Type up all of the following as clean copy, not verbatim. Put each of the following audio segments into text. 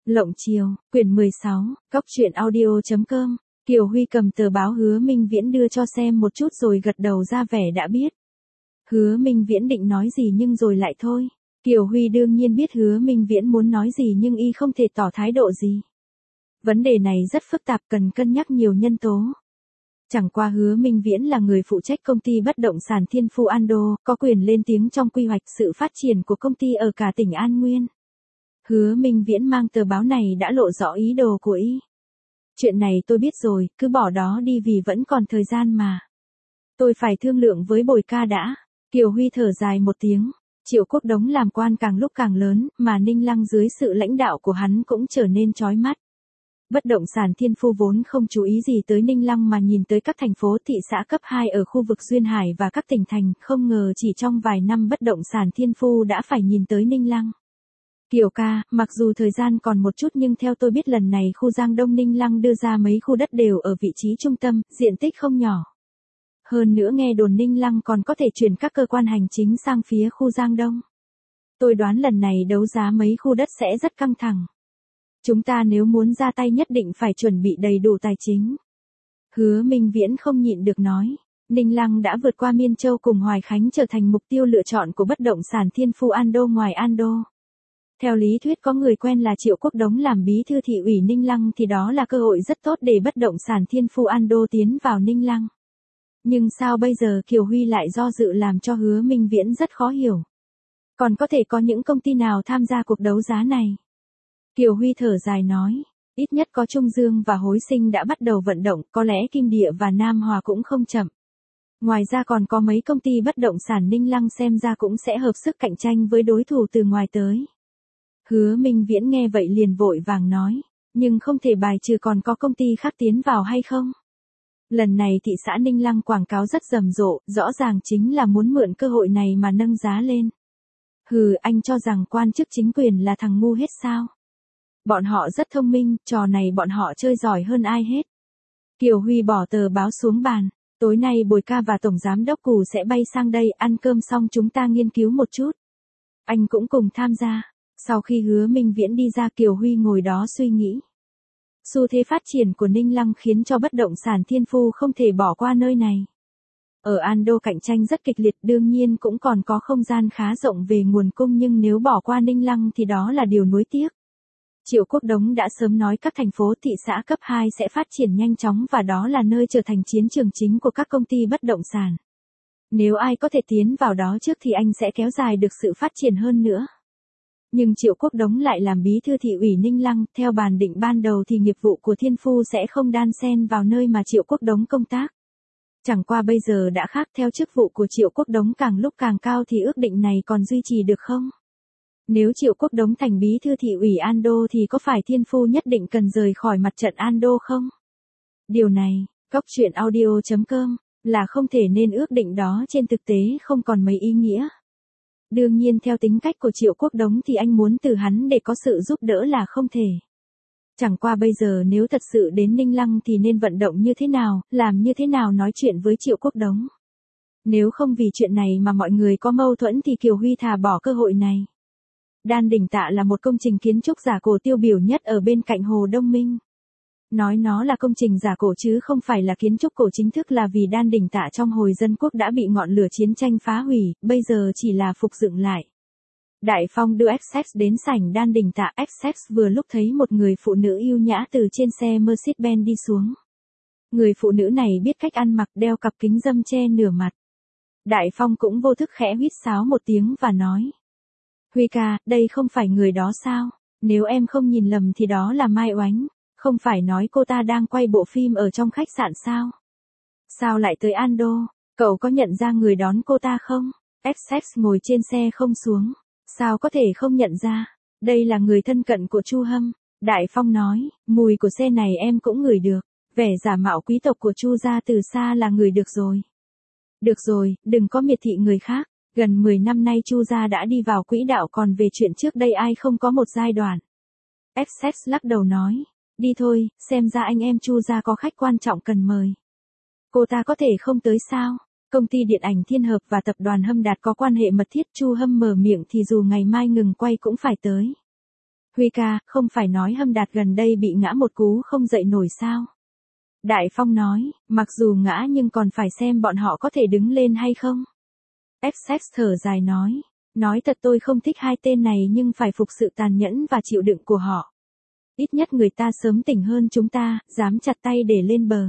Lộng Chiều, quyển 16, Cóc truyện audio.com. Kiều Huy cầm tờ báo Hứa Minh Viễn đưa cho xem một chút rồi gật đầu ra vẻ đã biết. Hứa Minh Viễn định nói gì nhưng rồi lại thôi. Kiều Huy đương nhiên biết Hứa Minh Viễn muốn nói gì nhưng y không thể tỏ thái độ gì. Vấn đề này rất phức tạp, cần cân nhắc nhiều nhân tố. Chẳng qua Hứa Minh Viễn là người phụ trách công ty bất động sản Thiên Phu Ando, có quyền lên tiếng trong quy hoạch sự phát triển của công ty ở cả tỉnh An Nguyên. Hứa Minh Viễn mang tờ báo này đã lộ rõ ý đồ của y. Chuyện này tôi biết rồi, cứ bỏ đó đi vì vẫn còn thời gian mà. Tôi phải thương lượng với Bồi ca đã. Kiều Huy thở dài một tiếng. Triệu Quốc Đống làm quan càng lúc càng lớn, mà Ninh Lăng dưới sự lãnh đạo của hắn cũng trở nên chói mắt. Bất động sản Thiên Phu vốn không chú ý gì tới Ninh Lăng mà nhìn tới các thành phố thị xã cấp 2 ở khu vực Duyên Hải và các tỉnh thành, không ngờ chỉ trong vài năm bất động sản Thiên Phu đã phải nhìn tới Ninh Lăng. Kiều ca, mặc dù thời gian còn một chút nhưng theo tôi biết lần này khu Giang Đông Ninh Lăng đưa ra mấy khu đất đều ở vị trí trung tâm, diện tích không nhỏ. Hơn nữa nghe đồn Ninh Lăng còn có thể chuyển các cơ quan hành chính sang phía khu Giang Đông. Tôi đoán lần này đấu giá mấy khu đất sẽ rất căng thẳng. Chúng ta nếu muốn ra tay nhất định phải chuẩn bị đầy đủ tài chính. Hứa Minh Viễn không nhịn được nói. Ninh Lăng đã vượt qua Miên Châu cùng Hoài Khánh trở thành mục tiêu lựa chọn của bất động sản Thiên Phu Ando ngoài Ando. Theo lý thuyết có người quen là Triệu Quốc Đống làm bí thư thị ủy Ninh Lăng thì đó là cơ hội rất tốt để bất động sản Thiên Phu Ando tiến vào Ninh Lăng. Nhưng sao bây giờ Kiều Huy lại do dự làm cho Hứa Minh Viễn rất khó hiểu. Còn có thể có những công ty nào tham gia cuộc đấu giá này? Kiều Huy thở dài nói, ít nhất có Trung Dương và Hối Sinh đã bắt đầu vận động, có lẽ Kim Địa và Nam Hòa cũng không chậm. Ngoài ra còn có mấy công ty bất động sản Ninh Lăng xem ra cũng sẽ hợp sức cạnh tranh với đối thủ từ ngoài tới. Hứa Minh Viễn nghe vậy liền vội vàng nói, nhưng không thể bài trừ còn có công ty khác tiến vào hay không? Lần này thị xã Ninh Lăng quảng cáo rất rầm rộ, rõ ràng chính là muốn mượn cơ hội này mà nâng giá lên. Hừ, anh cho rằng quan chức chính quyền là thằng ngu hết sao? Bọn họ rất thông minh, trò này bọn họ chơi giỏi hơn ai hết. Kiều Huy bỏ tờ báo xuống bàn. Tối nay Bồi ca và Tổng Giám Đốc Cù sẽ bay sang đây, ăn cơm xong chúng ta nghiên cứu một chút. Anh cũng cùng tham gia. Sau khi Hứa Minh Viễn đi ra, Kiều Huy ngồi đó suy nghĩ. Xu thế phát triển của Ninh Lăng khiến cho bất động sản Thiên Phu không thể bỏ qua nơi này. Ở Ando cạnh tranh rất kịch liệt, đương nhiên cũng còn có không gian khá rộng về nguồn cung, nhưng nếu bỏ qua Ninh Lăng thì đó là điều nuối tiếc. Triệu Quốc Đống đã sớm nói các thành phố thị xã cấp 2 sẽ phát triển nhanh chóng và đó là nơi trở thành chiến trường chính của các công ty bất động sản. Nếu ai có thể tiến vào đó trước thì anh sẽ kéo dài được sự phát triển hơn nữa. Nhưng Triệu Quốc Đống lại làm bí thư thị ủy Ninh Lăng, theo bàn định ban đầu thì nghiệp vụ của Thiên Phu sẽ không đan xen vào nơi mà Triệu Quốc Đống công tác. Chẳng qua bây giờ đã khác, theo chức vụ của Triệu Quốc Đống càng lúc càng cao thì ước định này còn duy trì được không? Nếu Triệu Quốc Đống thành bí thư thị ủy Ando thì có phải Thiên Phu nhất định cần rời khỏi mặt trận Ando không? Điều này, Cóc truyện audio.com, là không thể, nên ước định đó trên thực tế không còn mấy ý nghĩa. Đương nhiên theo tính cách của Triệu Quốc Đống thì anh muốn từ hắn để có sự giúp đỡ là không thể. Chẳng qua bây giờ nếu thật sự đến Ninh Lăng thì nên vận động như thế nào, làm như thế nào nói chuyện với Triệu Quốc Đống. Nếu không vì chuyện này mà mọi người có mâu thuẫn thì Kiều Huy thà bỏ cơ hội này. Đan Đỉnh Tạ là một công trình kiến trúc giả cổ tiêu biểu nhất ở bên cạnh Hồ Đông Minh. Nói nó là công trình giả cổ chứ không phải là kiến trúc cổ chính thức là vì Đan Đỉnh Tạ trong hồi dân quốc đã bị ngọn lửa chiến tranh phá hủy, bây giờ chỉ là phục dựng lại. Đại Phong đưa Essex đến sảnh Đan Đỉnh Tạ. Essex vừa lúc thấy một người phụ nữ yêu nhã từ trên xe Mercedes-Benz đi xuống. Người phụ nữ này biết cách ăn mặc, đeo cặp kính râm che nửa mặt. Đại Phong cũng vô thức khẽ huýt sáo một tiếng và nói. Huy ca, đây không phải người đó sao? Nếu em không nhìn lầm thì đó là Mai Oánh. Không phải nói cô ta đang quay bộ phim ở trong khách sạn sao? Sao lại tới Ando? Cậu có nhận ra người đón cô ta không? Essex ngồi trên xe không xuống. Sao có thể không nhận ra? Đây là người thân cận của Chu Hâm. Đại Phong nói, mùi của xe này em cũng ngửi được. Vẻ giả mạo quý tộc của Chu gia từ xa là ngửi được rồi. Được rồi, đừng có miệt thị người khác. Gần 10 năm nay Chu gia đã đi vào quỹ đạo, còn về chuyện trước đây ai không có một giai đoạn. Essex lắc đầu nói. Đi thôi, xem ra anh em Chu gia có khách quan trọng cần mời. Cô ta có thể không tới sao? Công ty điện ảnh Thiên Hợp và tập đoàn Hâm Đạt có quan hệ mật thiết, Chu Hâm mở miệng thì dù ngày mai ngừng quay cũng phải tới. Huy ca, không phải nói Hâm Đạt gần đây bị ngã một cú không dậy nổi sao? Đại Phong nói, mặc dù ngã nhưng còn phải xem bọn họ có thể đứng lên hay không. FX thở dài nói thật tôi không thích hai tên này nhưng phải phục sự tàn nhẫn và chịu đựng của họ. Ít nhất người ta sớm tỉnh hơn chúng ta, dám chặt tay để lên bờ.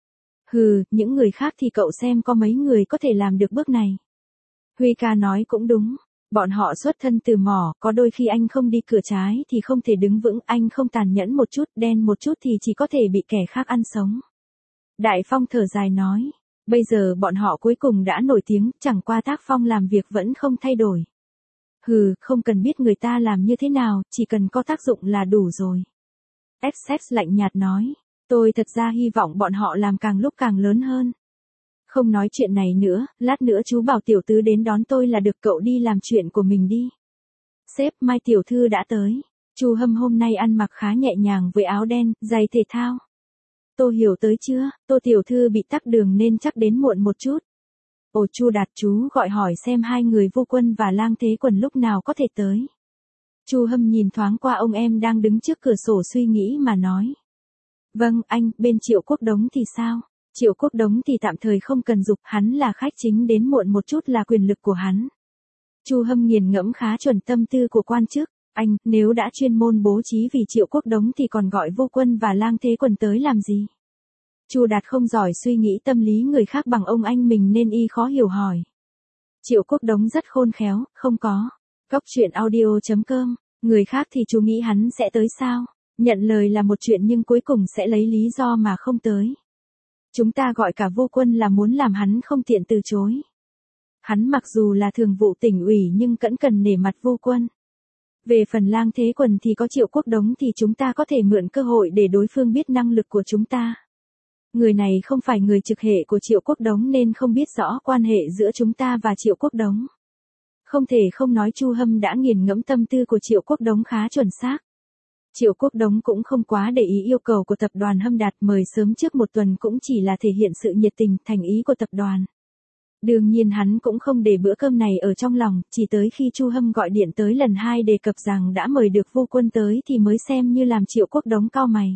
Hừ, những người khác thì cậu xem có mấy người có thể làm được bước này. Huy ca nói cũng đúng. Bọn họ xuất thân từ mỏ, có đôi khi anh không đi cửa trái thì không thể đứng vững, anh không tàn nhẫn một chút, đen một chút thì chỉ có thể bị kẻ khác ăn sống. Đại Phong thở dài nói, bây giờ bọn họ cuối cùng đã nổi tiếng, chẳng qua tác phong làm việc vẫn không thay đổi. Hừ, không cần biết người ta làm như thế nào, chỉ cần có tác dụng là đủ rồi. FX lạnh nhạt nói, tôi thật ra hy vọng bọn họ làm càng lúc càng lớn hơn. Không nói chuyện này nữa, lát nữa chú bảo tiểu tứ đến đón tôi là được, cậu đi làm chuyện của mình đi. Sếp, Mai tiểu thư đã tới. Chu Hâm hôm nay ăn mặc khá nhẹ nhàng với áo đen, giày thể thao. Tôi hiểu tới chưa, Tô tiểu thư bị tắc đường nên chắc đến muộn một chút. Ồ Chu Đạt, chú gọi hỏi xem hai người Vô Quân và Lang Thế Quần lúc nào có thể tới. Chu Hâm nhìn thoáng qua ông em đang đứng trước cửa sổ suy nghĩ mà nói. Vâng anh, bên Triệu Quốc Đống thì sao? Triệu Quốc Đống thì tạm thời không cần dục, hắn là khách chính, đến muộn một chút là quyền lực của hắn. Chu Hâm nghiền ngẫm khá chuẩn tâm tư của quan chức. Anh, nếu đã chuyên môn bố trí vì Triệu Quốc Đống thì còn gọi Vô Quân và Lang Thế Quần tới làm gì? Chu Đạt không giỏi suy nghĩ tâm lý người khác bằng ông anh mình nên y khó hiểu hỏi. Triệu Quốc Đống rất khôn khéo, không có. Cóc truyện audio.com, người khác thì chú nghĩ hắn sẽ tới sao? Nhận lời là một chuyện nhưng cuối cùng sẽ lấy lý do mà không tới. Chúng ta gọi cả Vô Quân là muốn làm hắn không tiện từ chối. Hắn mặc dù là thường vụ tỉnh ủy nhưng cẩn cần nể mặt Vô Quân. Về phần Lang Thế Quần thì có Triệu Quốc Đống thì chúng ta có thể mượn cơ hội để đối phương biết năng lực của chúng ta. Người này không phải người trực hệ của Triệu Quốc Đống nên không biết rõ quan hệ giữa chúng ta và Triệu Quốc Đống. Không thể không nói Chu Hâm đã nghiền ngẫm tâm tư của Triệu Quốc Đống khá chuẩn xác. Triệu Quốc Đống cũng không quá để ý yêu cầu của tập đoàn Hâm Đạt, mời sớm trước một tuần cũng chỉ là thể hiện sự nhiệt tình, thành ý của tập đoàn. Đương nhiên hắn cũng không để bữa cơm này ở trong lòng, chỉ tới khi Chu Hâm gọi điện tới lần 2 đề cập rằng đã mời được Vô Quân tới thì mới xem như làm Triệu Quốc Đống cau mày.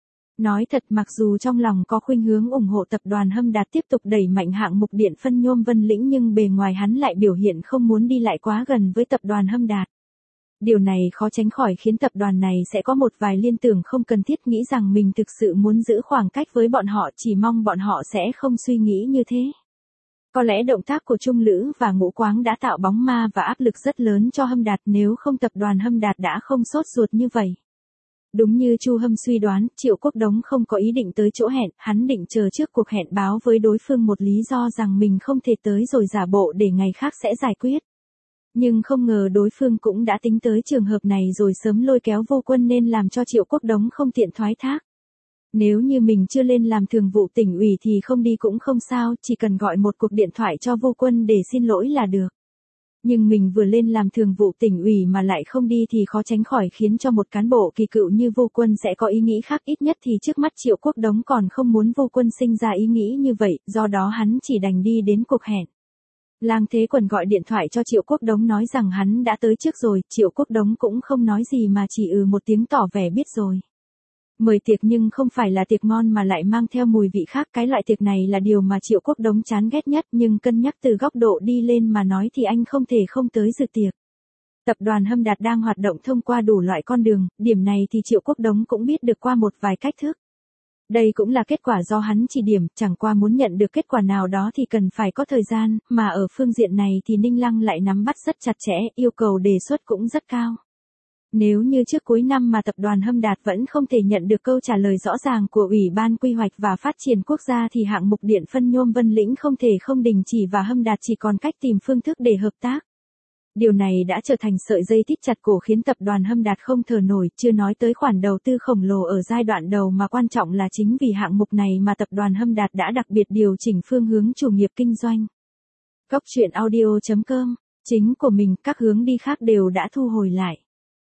Nói thật, mặc dù trong lòng có khuynh hướng ủng hộ tập đoàn Hâm Đạt tiếp tục đẩy mạnh hạng mục điện phân nhôm Vân Lĩnh nhưng bề ngoài hắn lại biểu hiện không muốn đi lại quá gần với tập đoàn Hâm Đạt. Điều này khó tránh khỏi khiến tập đoàn này sẽ có một vài liên tưởng không cần thiết, nghĩ rằng mình thực sự muốn giữ khoảng cách với bọn họ, chỉ mong bọn họ sẽ không suy nghĩ như thế. Có lẽ động tác của Trung Lữ và Ngũ Quáng đã tạo bóng ma và áp lực rất lớn cho Hâm Đạt, nếu không tập đoàn Hâm Đạt đã không sốt ruột như vậy. Đúng như Chu Hâm suy đoán, Triệu Quốc Đống không có ý định tới chỗ hẹn, hắn định chờ trước cuộc hẹn báo với đối phương một lý do rằng mình không thể tới rồi giả bộ để ngày khác sẽ giải quyết. Nhưng không ngờ đối phương cũng đã tính tới trường hợp này rồi sớm lôi kéo Vô Quân nên làm cho Triệu Quốc Đống không tiện thoái thác. Nếu như mình chưa lên làm thường vụ tỉnh ủy thì không đi cũng không sao, chỉ cần gọi một cuộc điện thoại cho Vô Quân để xin lỗi là được. Nhưng mình vừa lên làm thường vụ tỉnh ủy mà lại không đi thì khó tránh khỏi khiến cho một cán bộ kỳ cựu như Vô Quân sẽ có ý nghĩ khác, ít nhất thì trước mắt Triệu Quốc Đống còn không muốn Vô Quân sinh ra ý nghĩ như vậy, do đó hắn chỉ đành đi đến cuộc hẹn. Lang Thế Quần gọi điện thoại cho Triệu Quốc Đống nói rằng hắn đã tới trước rồi, Triệu Quốc Đống cũng không nói gì mà chỉ một tiếng tỏ vẻ biết rồi. Mời tiệc nhưng không phải là tiệc ngon mà lại mang theo mùi vị khác, cái loại tiệc này là điều mà Triệu Quốc Đống chán ghét nhất, nhưng cân nhắc từ góc độ đi lên mà nói thì anh không thể không tới dự tiệc. Tập đoàn Hâm Đạt đang hoạt động thông qua đủ loại con đường, điểm này thì Triệu Quốc Đống cũng biết được qua một vài cách thức. Đây cũng là kết quả do hắn chỉ điểm, chẳng qua muốn nhận được kết quả nào đó thì cần phải có thời gian, mà ở phương diện này thì Ninh Lăng lại nắm bắt rất chặt chẽ, yêu cầu đề xuất cũng rất cao. Nếu như trước cuối năm mà tập đoàn Hâm Đạt vẫn không thể nhận được câu trả lời rõ ràng của Ủy ban Quy hoạch và Phát triển Quốc gia thì hạng mục điện phân nhôm Vân Lĩnh không thể không đình chỉ và Hâm Đạt chỉ còn cách tìm phương thức để hợp tác. Điều này đã trở thành sợi dây thít chặt cổ khiến tập đoàn Hâm Đạt không thở nổi, chưa nói tới khoản đầu tư khổng lồ ở giai đoạn đầu mà quan trọng là chính vì hạng mục này mà tập đoàn Hâm Đạt đã đặc biệt điều chỉnh phương hướng chủ nghiệp kinh doanh. Cóc truyện audio.com, chính của mình, các hướng đi khác đều đã thu hồi lại.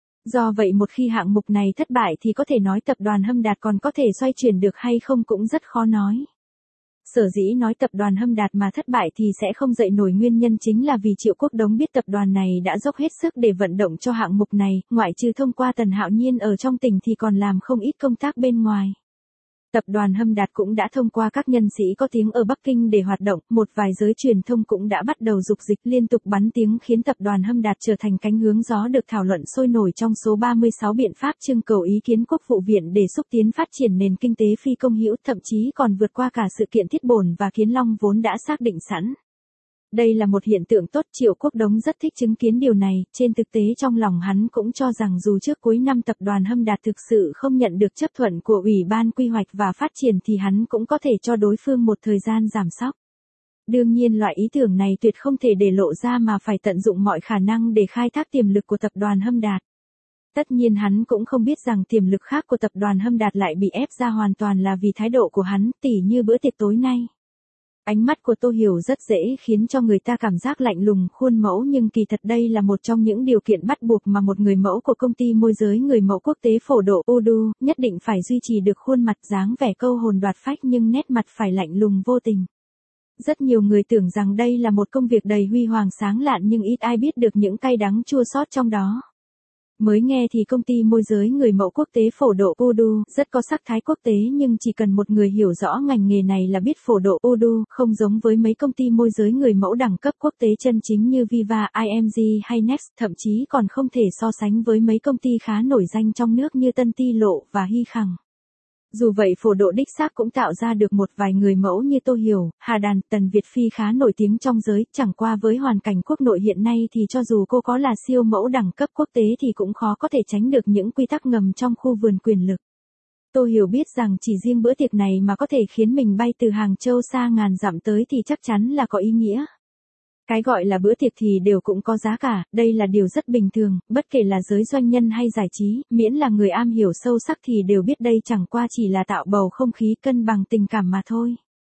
Do vậy một khi hạng mục này thất bại thì có thể nói tập đoàn Hâm Đạt còn có thể xoay chuyển được hay không cũng rất khó nói. Sở dĩ nói tập đoàn Hâm Đạt mà thất bại thì sẽ không dậy nổi nguyên nhân chính là vì Triệu Quốc Đống biết tập đoàn này đã dốc hết sức để vận động cho hạng mục này, ngoại trừ thông qua Tần Hạo Nhiên ở trong tỉnh thì còn làm không ít công tác bên ngoài. Tập đoàn Hâm Đạt cũng đã thông qua các nhân sĩ có tiếng ở Bắc Kinh để hoạt động, một vài giới truyền thông cũng đã bắt đầu dục dịch liên tục bắn tiếng khiến tập đoàn Hâm Đạt trở thành cánh hướng gió được thảo luận sôi nổi trong số 36 biện pháp trưng cầu ý kiến Quốc vụ viện để xúc tiến phát triển nền kinh tế phi công hữu, thậm chí còn vượt qua cả sự kiện Thiết Bổn và Kiến Long vốn đã xác định sẵn. Đây là một hiện tượng tốt, Triệu Quốc Đống rất thích chứng kiến điều này, trên thực tế trong lòng hắn cũng cho rằng dù trước cuối năm tập đoàn Hâm Đạt thực sự không nhận được chấp thuận của Ủy ban Quy hoạch và Phát triển thì hắn cũng có thể cho đối phương một thời gian giảm sóc. Đương nhiên loại ý tưởng này tuyệt không thể để lộ ra mà phải tận dụng mọi khả năng để khai thác tiềm lực của tập đoàn Hâm Đạt. Tất nhiên hắn cũng không biết rằng tiềm lực khác của tập đoàn Hâm Đạt lại bị ép ra hoàn toàn là vì thái độ của hắn, tỉ như bữa tiệc tối nay. Ánh mắt của Tô Hiểu rất dễ khiến cho người ta cảm giác lạnh lùng khuôn mẫu nhưng kỳ thật đây là một trong những điều kiện bắt buộc mà một người mẫu của công ty môi giới người mẫu quốc tế phổ độ Udu nhất định phải duy trì được khuôn mặt dáng vẻ câu hồn đoạt phách nhưng nét mặt phải lạnh lùng vô tình. Rất nhiều người tưởng rằng đây là một công việc đầy huy hoàng sáng lạn nhưng ít ai biết được những cay đắng chua xót trong đó. Mới nghe thì công ty môi giới người mẫu quốc tế phổ độ Udu rất có sắc thái quốc tế nhưng chỉ cần một người hiểu rõ ngành nghề này là biết phổ độ Udu không giống với mấy công ty môi giới người mẫu đẳng cấp quốc tế chân chính như Viva, IMG hay Next, thậm chí còn không thể so sánh với mấy công ty khá nổi danh trong nước như Tân Ti Lộ và Hy Khẳng. Dù vậy phổ độ đích xác cũng tạo ra được một vài người mẫu như Tô Hiểu, Hà Đàn, Tần Việt Phi khá nổi tiếng trong giới, chẳng qua với hoàn cảnh quốc nội hiện nay thì cho dù cô có là siêu mẫu đẳng cấp quốc tế thì cũng khó có thể tránh được những quy tắc ngầm trong khu vườn quyền lực. Tô Hiểu biết rằng chỉ riêng bữa tiệc này mà có thể khiến mình bay từ Hàng Châu xa ngàn dặm tới thì chắc chắn là có ý nghĩa. Cái gọi là bữa tiệc thì đều cũng có giá cả, đây là điều rất bình thường, bất kể là giới doanh nhân hay giải trí, miễn là người am hiểu sâu sắc thì đều biết đây chẳng qua chỉ là tạo bầu không khí cân bằng tình cảm mà thôi.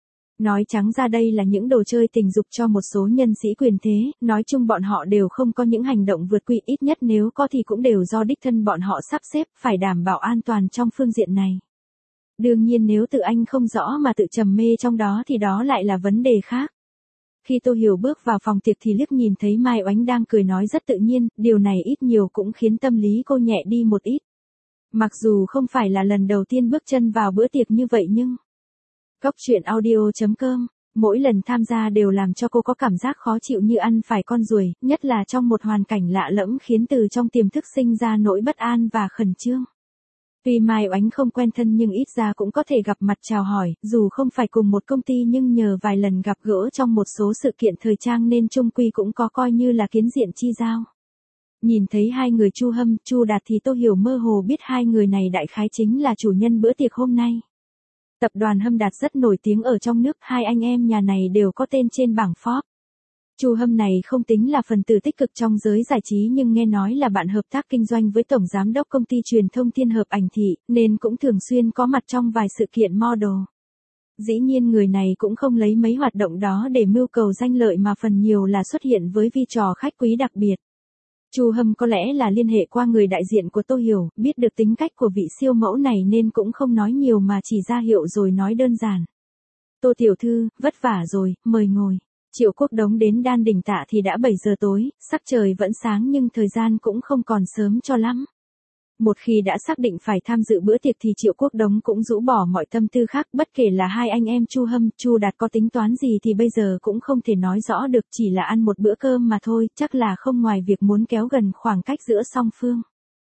Nói trắng ra đây là những đồ chơi tình dục cho một số nhân sĩ quyền thế, nói chung bọn họ đều không có những hành động vượt quy, ít nhất nếu có thì cũng đều do đích thân bọn họ sắp xếp, phải đảm bảo an toàn trong phương diện này. Đương nhiên nếu tự anh không rõ mà tự trầm mê trong đó thì đó lại là vấn đề khác. Khi Tô Hiểu bước vào phòng tiệc thì liếc nhìn thấy Mai Oánh đang cười nói rất tự nhiên, điều này ít nhiều cũng khiến tâm lý cô nhẹ đi một ít. Mặc dù không phải là lần đầu tiên bước chân vào bữa tiệc như vậy nhưng... Cóc truyện audio.com, mỗi lần tham gia đều làm cho cô có cảm giác khó chịu như ăn phải con ruồi, nhất là trong một hoàn cảnh lạ lẫm khiến từ trong tiềm thức sinh ra nỗi bất an và khẩn trương. Tuy Mai Oánh không quen thân nhưng ít ra cũng có thể gặp mặt chào hỏi, dù không phải cùng một công ty nhưng nhờ vài lần gặp gỡ trong một số sự kiện thời trang nên chung quy cũng có coi như là kiến diện chi giao. Nhìn thấy hai người Chu Hâm, Chu Đạt thì Tô Hiểu mơ hồ biết hai người này đại khái chính là chủ nhân bữa tiệc hôm nay. Tập đoàn Hâm Đạt rất nổi tiếng ở trong nước, hai anh em nhà này đều có tên trên bảng Forbes. Chu Hâm này không tính là phần tử tích cực trong giới giải trí nhưng nghe nói là bạn hợp tác kinh doanh với tổng giám đốc công ty truyền thông Thiên Hợp Ảnh Thị, nên cũng thường xuyên có mặt trong vài sự kiện model. Dĩ nhiên người này cũng không lấy mấy hoạt động đó để mưu cầu danh lợi mà phần nhiều là xuất hiện với vai trò khách quý đặc biệt. Chu Hâm có lẽ là liên hệ qua người đại diện của Tô Hiểu, biết được tính cách của vị siêu mẫu này nên cũng không nói nhiều mà chỉ ra hiệu rồi nói đơn giản. Tô tiểu thư, vất vả rồi, mời ngồi. Triệu Quốc Đống đến Đan Đỉnh Tạ thì đã 7 giờ tối, sắc trời vẫn sáng nhưng thời gian cũng không còn sớm cho lắm. Một khi đã xác định phải tham dự bữa tiệc thì Triệu Quốc Đống cũng rũ bỏ mọi tâm tư khác, bất kể là hai anh em Chu Hâm, Chu Đạt có tính toán gì thì bây giờ cũng không thể nói rõ được, chỉ là ăn một bữa cơm mà thôi, chắc là không ngoài việc muốn kéo gần khoảng cách giữa song phương.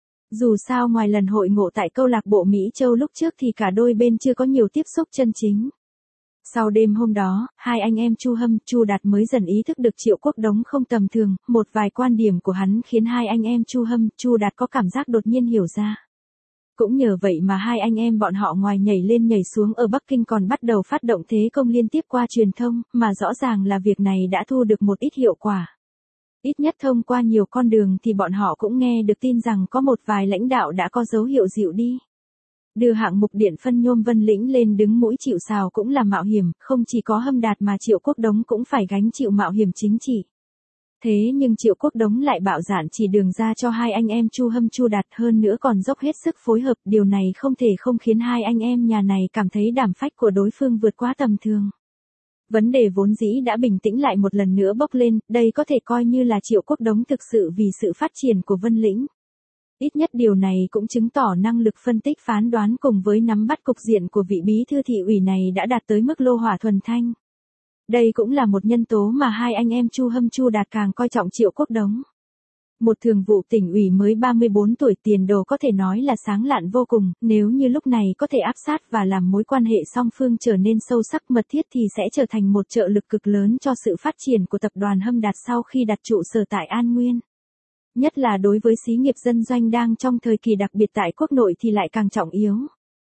Dù sao ngoài lần hội ngộ tại câu lạc bộ Mỹ Châu lúc trước thì cả đôi bên chưa có nhiều tiếp xúc chân chính. Sau đêm hôm đó, hai anh em Chu Hâm, Chu Đạt mới dần ý thức được Triệu Quốc Đống không tầm thường, một vài quan điểm của hắn khiến hai anh em Chu Hâm, Chu Đạt có cảm giác đột nhiên hiểu ra. Cũng nhờ vậy mà hai anh em bọn họ ngoài nhảy lên nhảy xuống ở Bắc Kinh còn bắt đầu phát động thế công liên tiếp qua truyền thông, mà rõ ràng là việc này đã thu được một ít hiệu quả. Ít nhất thông qua nhiều con đường thì bọn họ cũng nghe được tin rằng có một vài lãnh đạo đã có dấu hiệu dịu đi. Đưa hạng mục điện phân nhôm Vân Lĩnh lên đứng mũi chịu sào cũng là mạo hiểm, không chỉ có Hâm Đạt mà Triệu Quốc Đống cũng phải gánh chịu mạo hiểm chính trị. Thế nhưng Triệu Quốc Đống lại bạo dạn chỉ đường ra cho hai anh em Chu Hâm Chu Đạt, hơn nữa còn dốc hết sức phối hợp, điều này không thể không khiến hai anh em nhà này cảm thấy đảm phách của đối phương vượt quá tầm thường. Vấn đề vốn dĩ đã bình tĩnh lại một lần nữa bốc lên, đây có thể coi như là Triệu Quốc Đống thực sự vì sự phát triển của Vân Lĩnh. Ít nhất điều này cũng chứng tỏ năng lực phân tích phán đoán cùng với nắm bắt cục diện của vị bí thư thị ủy này đã đạt tới mức lô hỏa thuần thanh. Đây cũng là một nhân tố mà hai anh em Chu Hâm Chu Đạt càng coi trọng Triệu Quốc Đống. Một thường vụ tỉnh ủy mới 34 tuổi, tiền đồ có thể nói là sáng lạn vô cùng, nếu như lúc này có thể áp sát và làm mối quan hệ song phương trở nên sâu sắc mật thiết thì sẽ trở thành một trợ lực cực lớn cho sự phát triển của tập đoàn Hâm Đạt sau khi đặt trụ sở tại An Nguyên. Nhất là đối với xí nghiệp dân doanh đang trong thời kỳ đặc biệt tại quốc nội thì lại càng trọng yếu.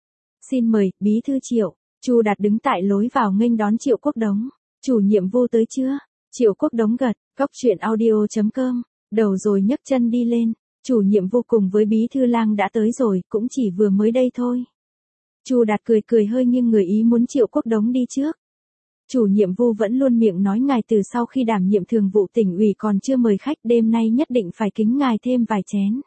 Xin mời, bí thư Triệu. Chu Đạt đứng tại lối vào nghênh đón Triệu Quốc Đống. Chủ nhiệm Vu tới chưa? Triệu Quốc Đống gật, cóc truyện audio.com. Đầu rồi nhấc chân đi lên, chủ nhiệm Vu cùng với bí thư Lang đã tới rồi, cũng chỉ vừa mới đây thôi. Chu Đạt cười cười hơi nghiêng người ý muốn Triệu Quốc Đống đi trước. Chủ nhiệm Vu vẫn luôn miệng nói ngài từ sau khi đảm nhiệm thường vụ tỉnh ủy còn chưa mời khách, đêm nay nhất định phải kính ngài thêm vài chén.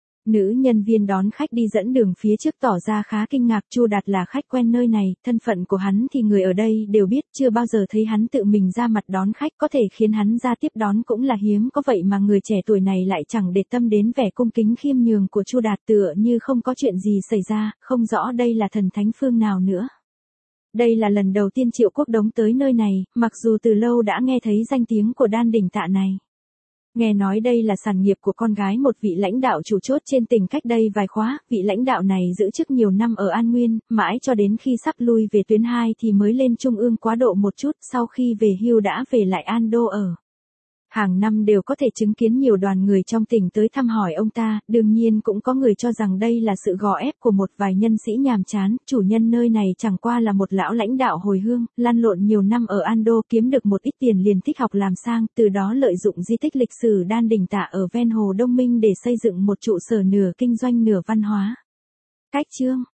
Nữ nhân viên đón khách đi dẫn đường phía trước tỏ ra khá kinh ngạc. Chu Đạt là khách quen nơi này, thân phận của hắn thì người ở đây đều biết, chưa bao giờ thấy hắn tự mình ra mặt đón khách, có thể khiến hắn ra tiếp đón cũng là hiếm có, vậy mà người trẻ tuổi này lại chẳng để tâm đến vẻ cung kính khiêm nhường của Chu Đạt, tựa như không có chuyện gì xảy ra, không rõ đây là thần thánh phương nào nữa. Đây là lần đầu tiên Triệu Quốc Đống tới nơi này, mặc dù từ lâu đã nghe thấy danh tiếng của Đan Đỉnh Tạ này. Nghe nói đây là sản nghiệp của con gái một vị lãnh đạo chủ chốt trên tỉnh cách đây vài khóa, vị lãnh đạo này giữ chức nhiều năm ở An Nguyên, mãi cho đến khi sắp lui về tuyến 2 thì mới lên Trung ương quá độ một chút, sau khi về hưu đã về lại An Đô ở. Hàng năm đều có thể chứng kiến nhiều đoàn người trong tỉnh tới thăm hỏi ông ta, đương nhiên cũng có người cho rằng đây là sự gò ép của một vài nhân sĩ nhàm chán, chủ nhân nơi này chẳng qua là một lão lãnh đạo hồi hương, lăn lộn nhiều năm ở An Đô kiếm được một ít tiền liền thích học làm sang, từ đó lợi dụng di tích lịch sử Đan Đỉnh Tạ ở ven hồ Đông Minh để xây dựng một trụ sở nửa kinh doanh nửa văn hóa. Cách chương